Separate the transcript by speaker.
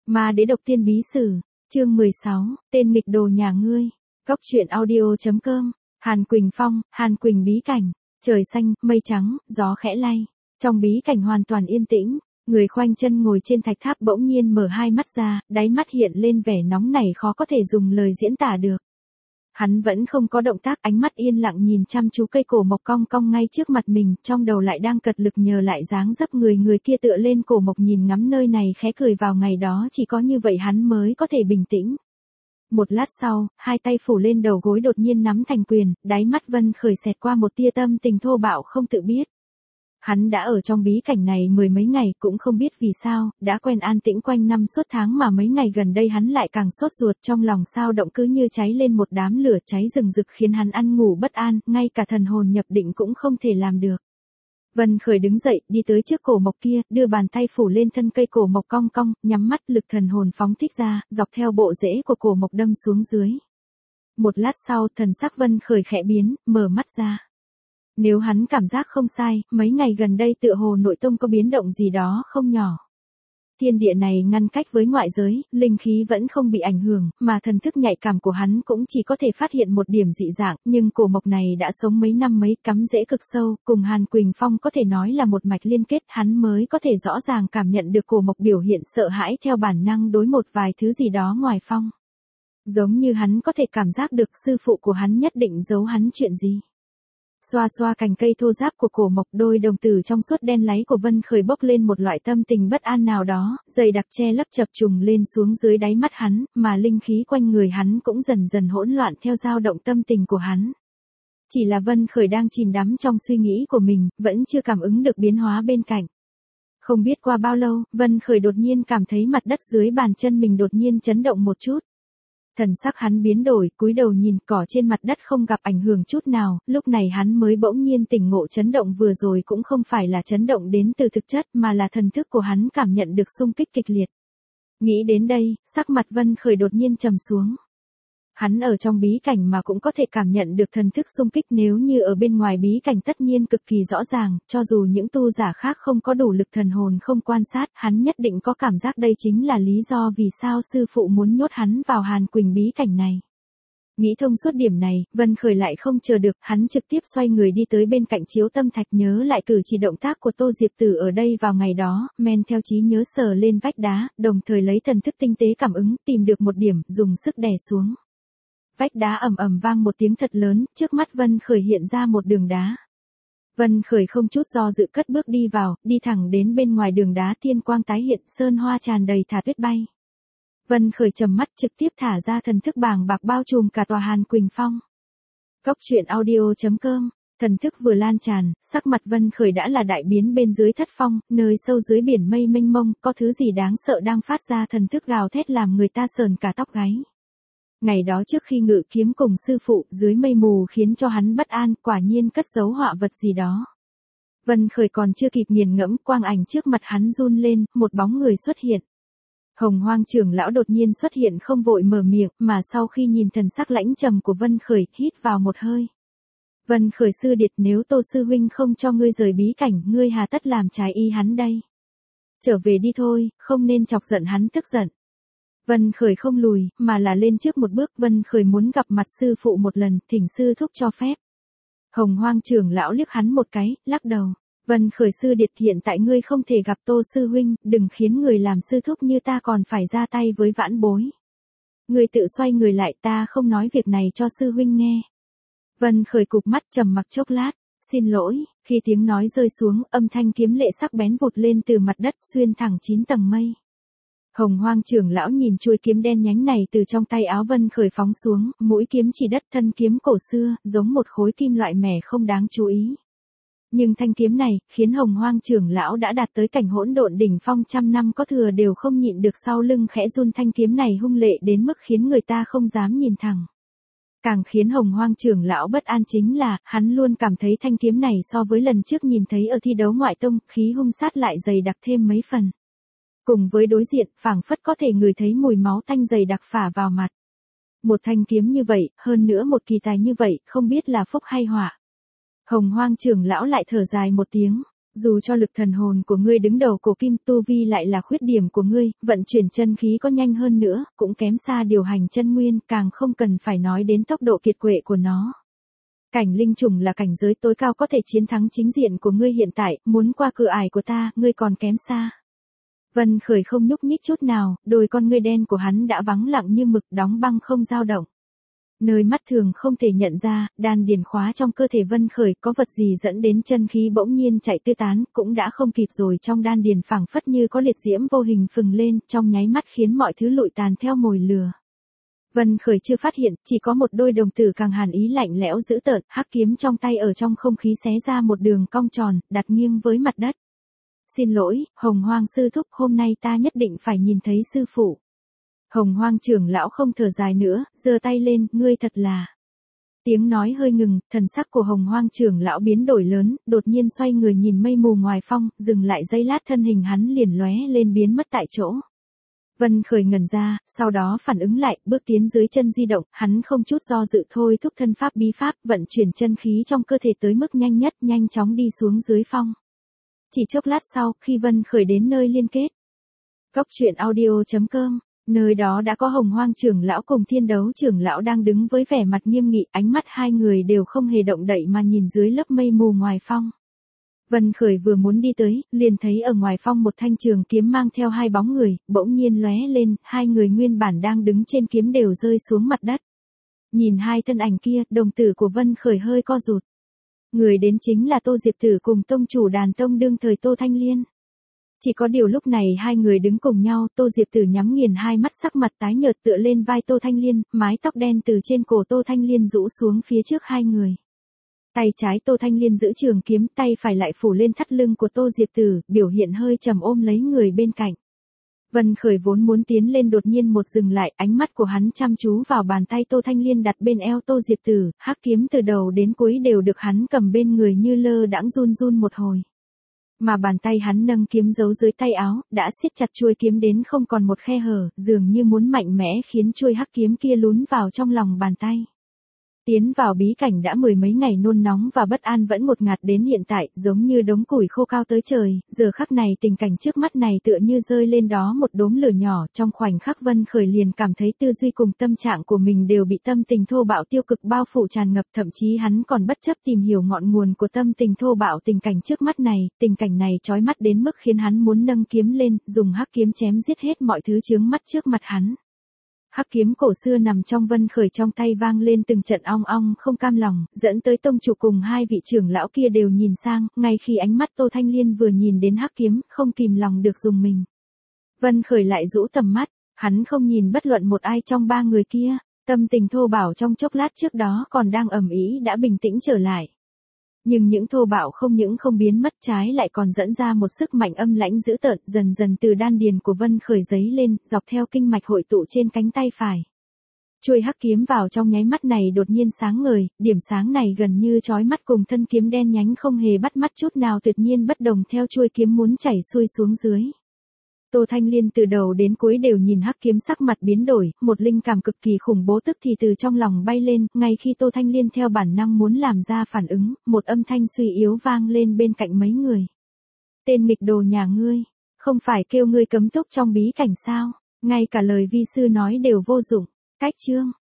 Speaker 1: Ma đế độc tiên bí sử, chương 16, tên nghịch đồ nhà ngươi. Cóc truyện audio.com. Hàn Quỳnh Phong, Hàn Quỳnh bí cảnh. Trời xanh, mây trắng, gió khẽ lay. Trong bí cảnh hoàn toàn yên tĩnh, người khoanh chân ngồi trên thạch tháp bỗng nhiên mở hai mắt ra, đáy mắt hiện lên vẻ nóng nảy khó có thể dùng lời diễn tả được. Hắn vẫn không có động tác, ánh mắt yên lặng nhìn chăm chú cây cổ mộc cong cong ngay trước mặt mình, trong đầu lại đang cật lực nhờ lại dáng dấp người kia tựa lên cổ mộc nhìn ngắm nơi này khẽ cười vào ngày đó chỉ có như vậy hắn mới có thể bình tĩnh. Một lát sau, hai tay phủ lên đầu gối đột nhiên nắm thành quyền, đáy mắt Vân Khởi xẹt qua một tia tâm tình thô bạo không tự biết. Hắn đã ở trong bí cảnh này mười mấy ngày cũng không biết vì sao, đã quen an tĩnh quanh năm suốt tháng mà mấy ngày gần đây hắn lại càng sốt ruột trong lòng sao động cứ như cháy lên một đám lửa cháy rừng rực khiến hắn ăn ngủ bất an, ngay cả thần hồn nhập định cũng không thể làm được. Vân Khởi đứng dậy, đi tới trước cổ mộc kia, đưa bàn tay phủ lên thân cây cổ mộc cong cong, nhắm mắt lực thần hồn phóng thích ra, dọc theo bộ rễ của cổ mộc đâm xuống dưới. Một lát sau, thần sắc Vân Khởi khẽ biến, mở mắt ra. Nếu hắn cảm giác không sai, mấy ngày gần đây tựa hồ nội tông có biến động gì đó không nhỏ. Thiên địa này ngăn cách với ngoại giới, linh khí vẫn không bị ảnh hưởng, mà thần thức nhạy cảm của hắn cũng chỉ có thể phát hiện một điểm dị dạng, nhưng cổ mộc này đã sống mấy năm mấy, cắm rễ cực sâu, cùng Hàn Quỳnh Phong có thể nói là một mạch liên kết, hắn mới có thể rõ ràng cảm nhận được cổ mộc biểu hiện sợ hãi theo bản năng đối một vài thứ gì đó ngoài phong. Giống như hắn có thể cảm giác được sư phụ của hắn nhất định giấu hắn chuyện gì. Xoa xoa cành cây thô ráp của cổ mộc, đôi đồng tử trong suốt đen láy của Vân Khởi bốc lên một loại tâm tình bất an nào đó, dày đặc che lấp chập trùng lên xuống dưới đáy mắt hắn, mà linh khí quanh người hắn cũng dần dần hỗn loạn theo dao động tâm tình của hắn. Chỉ là Vân Khởi đang chìm đắm trong suy nghĩ của mình, vẫn chưa cảm ứng được biến hóa bên cạnh. Không biết qua bao lâu, Vân Khởi đột nhiên cảm thấy mặt đất dưới bàn chân mình đột nhiên chấn động một chút. Thần sắc hắn biến đổi, cúi đầu nhìn cỏ trên mặt đất không gặp ảnh hưởng chút nào, lúc này hắn mới bỗng nhiên tỉnh ngộ chấn động vừa rồi cũng không phải là chấn động đến từ thực chất mà là thần thức của hắn cảm nhận được xung kích kịch liệt. Nghĩ đến đây, sắc mặt Vân Khởi đột nhiên trầm xuống. Hắn ở trong bí cảnh mà cũng có thể cảm nhận được thần thức xung kích, nếu như ở bên ngoài bí cảnh tất nhiên cực kỳ rõ ràng, cho dù những tu giả khác không có đủ lực thần hồn không quan sát, hắn nhất định có cảm giác đây chính là lý do vì sao sư phụ muốn nhốt hắn vào Hàn Quỳnh bí cảnh này. Nghĩ thông suốt điểm này, Vân Khởi lại không chờ được, hắn trực tiếp xoay người đi tới bên cạnh chiếu tâm thạch nhớ lại cử chỉ động tác của Tô Diệp Tử ở đây vào ngày đó, men theo trí nhớ sờ lên vách đá, đồng thời lấy thần thức tinh tế cảm ứng, tìm được một điểm, dùng sức đè xuống. Vách đá ầm ầm vang một tiếng thật lớn, trước mắt Vân Khởi hiện ra một đường đá. Vân Khởi không chút do dự cất bước đi vào, đi thẳng đến bên ngoài đường đá, thiên quang tái hiện, sơn hoa tràn đầy, thả tuyết bay. Vân Khởi trầm mắt trực tiếp thả ra thần thức bàng bạc bao trùm cả tòa Hàn Quỳnh Phong. Cóc truyện audio.com. Thần thức vừa lan tràn, sắc mặt Vân Khởi đã là đại biến bên dưới thất phong, nơi sâu dưới biển mây mênh mông, có thứ gì đáng sợ đang phát ra, thần thức gào thét làm người ta sờn cả tóc gáy. Ngày đó trước khi ngự kiếm cùng sư phụ, dưới mây mù khiến cho hắn bất an, quả nhiên cất giấu họa vật gì đó. Vân Khởi còn chưa kịp nghiền ngẫm, quang ảnh trước mặt hắn run lên, một bóng người xuất hiện. Hồng Hoang trưởng lão đột nhiên xuất hiện, không vội mở miệng, mà sau khi nhìn thần sắc lãnh trầm của Vân Khởi, hít vào một hơi. Vân Khởi sư điệt, nếu Tô sư huynh không cho ngươi rời bí cảnh, ngươi hà tất làm trái ý hắn đây. Trở về đi thôi, không nên chọc giận hắn tức giận. Vân Khởi không lùi, mà là lên trước một bước, Vân Khởi muốn gặp mặt sư phụ một lần, thỉnh sư thúc cho phép. Hồng Hoang trưởng lão liếc hắn một cái, lắc đầu. Vân Khởi sư điệt, hiện tại ngươi không thể gặp Tô sư huynh, đừng khiến người làm sư thúc như ta còn phải ra tay với vãn bối. Ngươi tự xoay người lại, ta không nói việc này cho sư huynh nghe. Vân Khởi cụp mắt trầm mặc chốc lát, xin lỗi, khi tiếng nói rơi xuống, âm thanh kiếm lệ sắc bén vụt lên từ mặt đất, xuyên thẳng 9 tầng mây. Hồng Hoang trưởng lão nhìn chuôi kiếm đen nhánh này từ trong tay áo Vân Khởi phóng xuống, mũi kiếm chỉ đất, thân kiếm cổ xưa, giống một khối kim loại mẻ không đáng chú ý. Nhưng thanh kiếm này, khiến Hồng Hoang trưởng lão đã đạt tới cảnh hỗn độn đỉnh phong trăm năm có thừa đều không nhịn được sau lưng khẽ run, thanh kiếm này hung lệ đến mức khiến người ta không dám nhìn thẳng. Càng khiến Hồng Hoang trưởng lão bất an chính là, hắn luôn cảm thấy thanh kiếm này so với lần trước nhìn thấy ở thi đấu ngoại tông, khí hung sát lại dày đặc thêm mấy phần. Cùng với đối diện, phảng phất có thể ngửi thấy mùi máu tanh dày đặc phả vào mặt. Một thanh kiếm như vậy, hơn nữa một kỳ tài như vậy, không biết là phúc hay họa. Hồng Hoang trưởng lão lại thở dài một tiếng. Dù cho lực thần hồn của ngươi đứng đầu cổ kim, tu vi lại là khuyết điểm của ngươi, vận chuyển chân khí có nhanh hơn nữa, cũng kém xa điều hành chân nguyên, càng không cần phải nói đến tốc độ kiệt quệ của nó. Cảnh linh trùng là cảnh giới tối cao có thể chiến thắng chính diện của ngươi hiện tại, muốn qua cửa ải của ta, ngươi còn kém xa. Vân Khởi không nhúc nhích chút nào, đôi con ngươi đen của hắn đã vắng lặng như mực, đóng băng không dao động. Nơi mắt thường không thể nhận ra, đan điền khóa trong cơ thể Vân Khởi có vật gì dẫn đến chân khí bỗng nhiên chạy tứ tán, cũng đã không kịp rồi, trong đan điền phảng phất như có liệt diễm vô hình phừng lên, trong nháy mắt khiến mọi thứ lụi tàn theo mồi lửa. Vân Khởi chưa phát hiện, chỉ có một đôi đồng tử càng hàn ý lạnh lẽo dữ tợn, hắc kiếm trong tay ở trong không khí xé ra một đường cong tròn, đặt nghiêng với mặt đất. Xin lỗi, Hồng Hoang sư thúc, hôm nay ta nhất định phải nhìn thấy sư phụ. Hồng Hoang trưởng lão không thở dài nữa, giơ tay lên, ngươi thật là. Tiếng nói hơi ngừng, thần sắc của Hồng Hoang trưởng lão biến đổi lớn, đột nhiên xoay người nhìn mây mù ngoài phong, dừng lại giây lát thân hình hắn liền lóe lên biến mất tại chỗ. Vân Khởi ngẩn ra, sau đó phản ứng lại, bước tiến dưới chân di động, hắn không chút do dự thôi thúc thân pháp bí pháp, vận chuyển chân khí trong cơ thể tới mức nhanh nhất, nhanh chóng đi xuống dưới phong. Chỉ chốc lát sau, khi Vân Khởi đến nơi liên kết. Góc truyện audio.com, nơi đó đã có Hồng Hoang trưởng lão cùng Thiên Đấu trưởng lão đang đứng với vẻ mặt nghiêm nghị, ánh mắt hai người đều không hề động đậy mà nhìn dưới lớp mây mù ngoài phong. Vân Khởi vừa muốn đi tới, liền thấy ở ngoài phong một thanh trường kiếm mang theo hai bóng người, bỗng nhiên lóe lên, hai người nguyên bản đang đứng trên kiếm đều rơi xuống mặt đất. Nhìn hai thân ảnh kia, đồng tử của Vân Khởi hơi co rụt. Người đến chính là Tô Diệp Tử cùng tông chủ đàn tông đương thời Tô Thanh Liên. Chỉ có điều lúc này hai người đứng cùng nhau, Tô Diệp Tử nhắm nghiền hai mắt, sắc mặt tái nhợt tựa lên vai Tô Thanh Liên, mái tóc đen từ trên cổ Tô Thanh Liên rũ xuống phía trước hai người. Tay trái Tô Thanh Liên giữ trường kiếm, tay phải lại phủ lên thắt lưng của Tô Diệp Tử, biểu hiện hơi trầm ôm lấy người bên cạnh. Vân Khởi vốn muốn tiến lên đột nhiên một dừng lại, ánh mắt của hắn chăm chú vào bàn tay Tô Thanh Liên đặt bên eo Tô Diệp Tử, hắc kiếm từ đầu đến cuối đều được hắn cầm bên người như lơ đãng run run một hồi. Mà bàn tay hắn nâng kiếm giấu dưới tay áo, đã siết chặt chuôi kiếm đến không còn một khe hở, dường như muốn mạnh mẽ khiến chuôi hắc kiếm kia lún vào trong lòng bàn tay. Tiến vào bí cảnh đã mười mấy ngày nôn nóng và bất an vẫn ngột ngạt đến hiện tại, giống như đống củi khô cao tới trời, giờ khắc này tình cảnh trước mắt này tựa như rơi lên đó một đốm lửa nhỏ, trong khoảnh khắc Vân Khởi liền cảm thấy tư duy cùng tâm trạng của mình đều bị tâm tình thô bạo tiêu cực bao phủ tràn ngập, thậm chí hắn còn bất chấp tìm hiểu ngọn nguồn của tâm tình thô bạo tình cảnh trước mắt này, tình cảnh này chói mắt đến mức khiến hắn muốn nâng kiếm lên, dùng hắc kiếm chém giết hết mọi thứ chướng mắt trước mặt hắn. Hắc kiếm cổ xưa nằm trong Vân Khởi trong tay vang lên từng trận ong ong không cam lòng, dẫn tới tông chủ cùng hai vị trưởng lão kia đều nhìn sang, ngay khi ánh mắt Tô Thanh Liên vừa nhìn đến hắc kiếm, không kìm lòng được dùng mình. Vân Khởi lại rũ tầm mắt, hắn không nhìn bất luận một ai trong ba người kia, tâm tình thô bạo trong chốc lát trước đó còn đang ầm ĩ đã bình tĩnh trở lại. Nhưng những thô bạo không những không biến mất, trái lại còn dẫn ra một sức mạnh âm lãnh dữ tợn, dần dần từ đan điền của Vân Khởi dấy lên, dọc theo kinh mạch hội tụ trên cánh tay phải. Chuôi hắc kiếm vào trong nháy mắt này đột nhiên sáng ngời, điểm sáng này gần như chói mắt cùng thân kiếm đen nhánh không hề bắt mắt chút nào, tuyệt nhiên bất đồng theo chuôi kiếm muốn chảy xuôi xuống dưới. Tô Thanh Liên từ đầu đến cuối đều nhìn hắc kiếm, sắc mặt biến đổi, một linh cảm cực kỳ khủng bố tức thì từ trong lòng bay lên, ngay khi Tô Thanh Liên theo bản năng muốn làm ra phản ứng, một âm thanh suy yếu vang lên bên cạnh mấy người. Tên nghịch đồ nhà ngươi, không phải kêu ngươi cấm túc trong bí cảnh sao, ngay cả lời vi sư nói đều vô dụng, cách chương.